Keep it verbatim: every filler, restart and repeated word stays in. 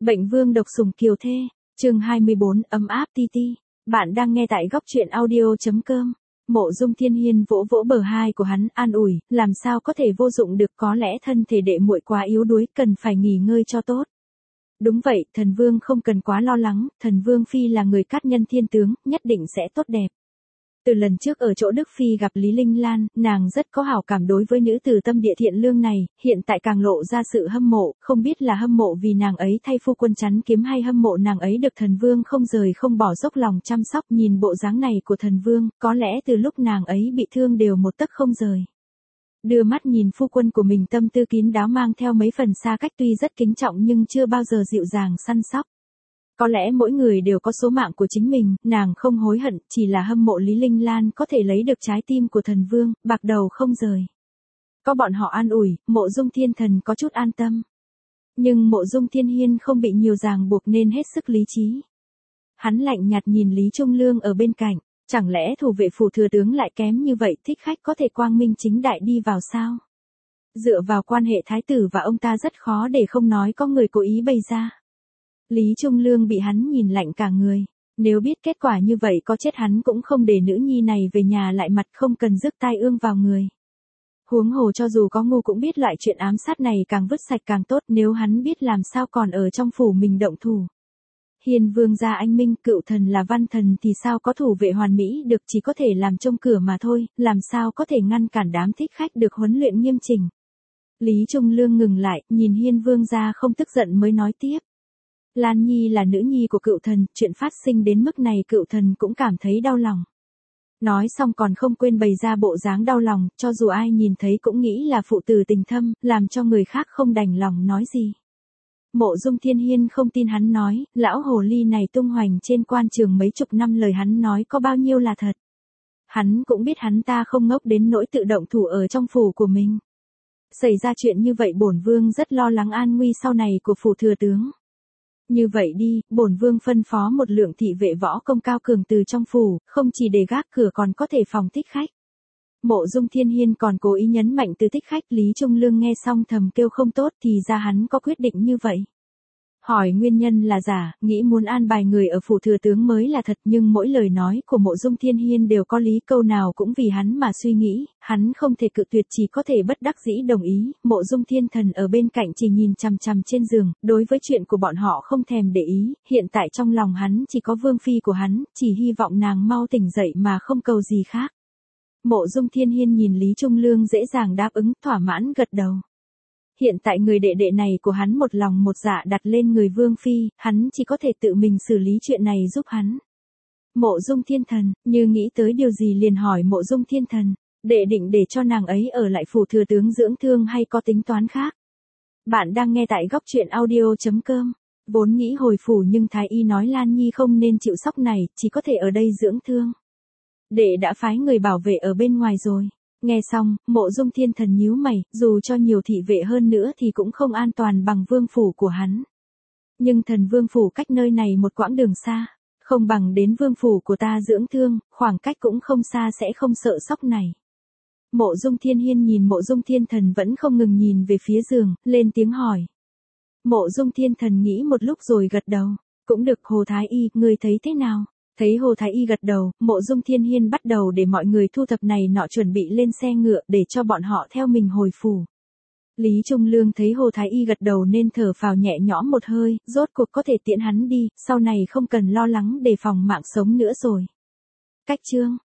Bệnh vương độc sủng kiều thê, chương hai mươi bốn, ấm áp ti ti. Bạn đang nghe tại góc truyện audio.com. Mộ Dung Thiên Hiên vỗ vỗ bờ hai của hắn, an ủi, làm sao có thể vô dụng được, có lẽ thân thể đệ muội quá yếu đuối, cần phải nghỉ ngơi cho tốt. Đúng vậy, thần vương không cần quá lo lắng, thần vương phi là người cát nhân thiên tướng, nhất định sẽ tốt đẹp. Từ lần trước ở chỗ Đức Phi gặp Lý Linh Lan, nàng rất có hảo cảm đối với nữ tử tâm địa thiện lương này, hiện tại càng lộ ra sự hâm mộ, không biết là hâm mộ vì nàng ấy thay phu quân chắn kiếm hay hâm mộ nàng ấy được thần vương không rời không bỏ dốc lòng chăm sóc. Nhìn bộ dáng này của thần vương, có lẽ từ lúc nàng ấy bị thương đều một tấc không rời. Đưa mắt nhìn phu quân của mình tâm tư kín đáo mang theo mấy phần xa cách, tuy rất kính trọng nhưng chưa bao giờ dịu dàng săn sóc. Có lẽ mỗi người đều có số mạng của chính mình, nàng không hối hận, chỉ là hâm mộ Lý Linh Lan có thể lấy được trái tim của thần vương, bạc đầu không rời. Có bọn họ an ủi, Mộ Dung Thiên Thần có chút an tâm. Nhưng Mộ Dung Thiên Hiên không bị nhiều ràng buộc nên hết sức lý trí. Hắn lạnh nhạt nhìn Lý Trung Lương ở bên cạnh, chẳng lẽ thủ vệ phủ thừa tướng lại kém như vậy, thích khách có thể quang minh chính đại đi vào sao? Dựa vào quan hệ thái tử và ông ta rất khó để không nói có người cố ý bày ra. Lý Trung Lương bị hắn nhìn lạnh cả người, nếu biết kết quả như vậy có chết hắn cũng không để nữ nhi này về nhà lại mặt, không cần rước tai ương vào người. Huống hồ cho dù có ngu cũng biết loại chuyện ám sát này càng vứt sạch càng tốt, nếu hắn biết làm sao còn ở trong phủ mình động thủ. Hiền vương gia anh minh, cựu thần là văn thần thì sao có thủ vệ hoàn mỹ được, chỉ có thể làm trông cửa mà thôi, làm sao có thể ngăn cản đám thích khách được huấn luyện nghiêm chỉnh. Lý Trung Lương ngừng lại, nhìn Hiên vương gia không tức giận mới nói tiếp. Lan Nhi là nữ nhi của cựu thần, chuyện phát sinh đến mức này cựu thần cũng cảm thấy đau lòng. Nói xong còn không quên bày ra bộ dáng đau lòng, cho dù ai nhìn thấy cũng nghĩ là phụ tử tình thâm, làm cho người khác không đành lòng nói gì. Mộ Dung Thiên Hiên không tin hắn nói, lão hồ ly này tung hoành trên quan trường mấy chục năm, lời hắn nói có bao nhiêu là thật. Hắn cũng biết hắn ta không ngốc đến nỗi tự động thủ ở trong phủ của mình. Xảy ra chuyện như vậy bổn vương rất lo lắng an nguy sau này của phủ thừa tướng. Như vậy đi, bổn vương phân phó một lượng thị vệ võ công cao cường từ trong phủ, không chỉ để gác cửa còn có thể phòng thích khách. Mộ Dung Thiên Hiên còn cố ý nhấn mạnh từ thích khách. Lý Trung Lương nghe xong thầm kêu không tốt, thì ra hắn có quyết định như vậy. Hỏi nguyên nhân là giả, nghĩ muốn an bài người ở phủ thừa tướng mới là thật, nhưng mỗi lời nói của Mộ Dung Thiên Hiên đều có lý, câu nào cũng vì hắn mà suy nghĩ, hắn không thể cự tuyệt, chỉ có thể bất đắc dĩ đồng ý. Mộ Dung Thiên Thần ở bên cạnh chỉ nhìn chằm chằm trên giường, đối với chuyện của bọn họ không thèm để ý, hiện tại trong lòng hắn chỉ có vương phi của hắn, chỉ hy vọng nàng mau tỉnh dậy mà không cầu gì khác. Mộ Dung Thiên Hiên nhìn Lý Trung Lương dễ dàng đáp ứng, thỏa mãn gật đầu. Hiện tại người đệ đệ này của hắn một lòng một dạ đặt lên người vương phi, hắn chỉ có thể tự mình xử lý chuyện này giúp hắn. Mộ Dung Thiên Thần, như nghĩ tới điều gì liền hỏi Mộ Dung Thiên Thần, đệ định để cho nàng ấy ở lại phủ thừa tướng dưỡng thương hay có tính toán khác? Bạn đang nghe tại góc truyện audio.com. Vốn nghĩ hồi phủ nhưng Thái Y nói Lan Nhi không nên chịu sốc này, chỉ có thể ở đây dưỡng thương. Đệ đã phái người bảo vệ ở bên ngoài rồi. Nghe xong, Mộ Dung Thiên Thần nhíu mày, dù cho nhiều thị vệ hơn nữa thì cũng không an toàn bằng vương phủ của hắn. Nhưng thần vương phủ cách nơi này một quãng đường xa, không bằng đến vương phủ của ta dưỡng thương, khoảng cách cũng không xa, sẽ không sợ sốc này. Mộ Dung Thiên Hiên nhìn Mộ Dung Thiên Thần vẫn không ngừng nhìn về phía giường, lên tiếng hỏi. Mộ Dung Thiên Thần nghĩ một lúc rồi gật đầu, cũng được. Hồ Thái Y, ngươi thấy thế nào? Thấy Hồ Thái Y gật đầu, Mộ Dung Thiên Hiên bắt đầu để mọi người thu thập này nọ, chuẩn bị lên xe ngựa để cho bọn họ theo mình hồi phủ. Lý Trung Lương thấy Hồ Thái Y gật đầu nên thở phào nhẹ nhõm một hơi, rốt cuộc có thể tiễn hắn đi, sau này không cần lo lắng đề phòng mạng sống nữa rồi. Cách chương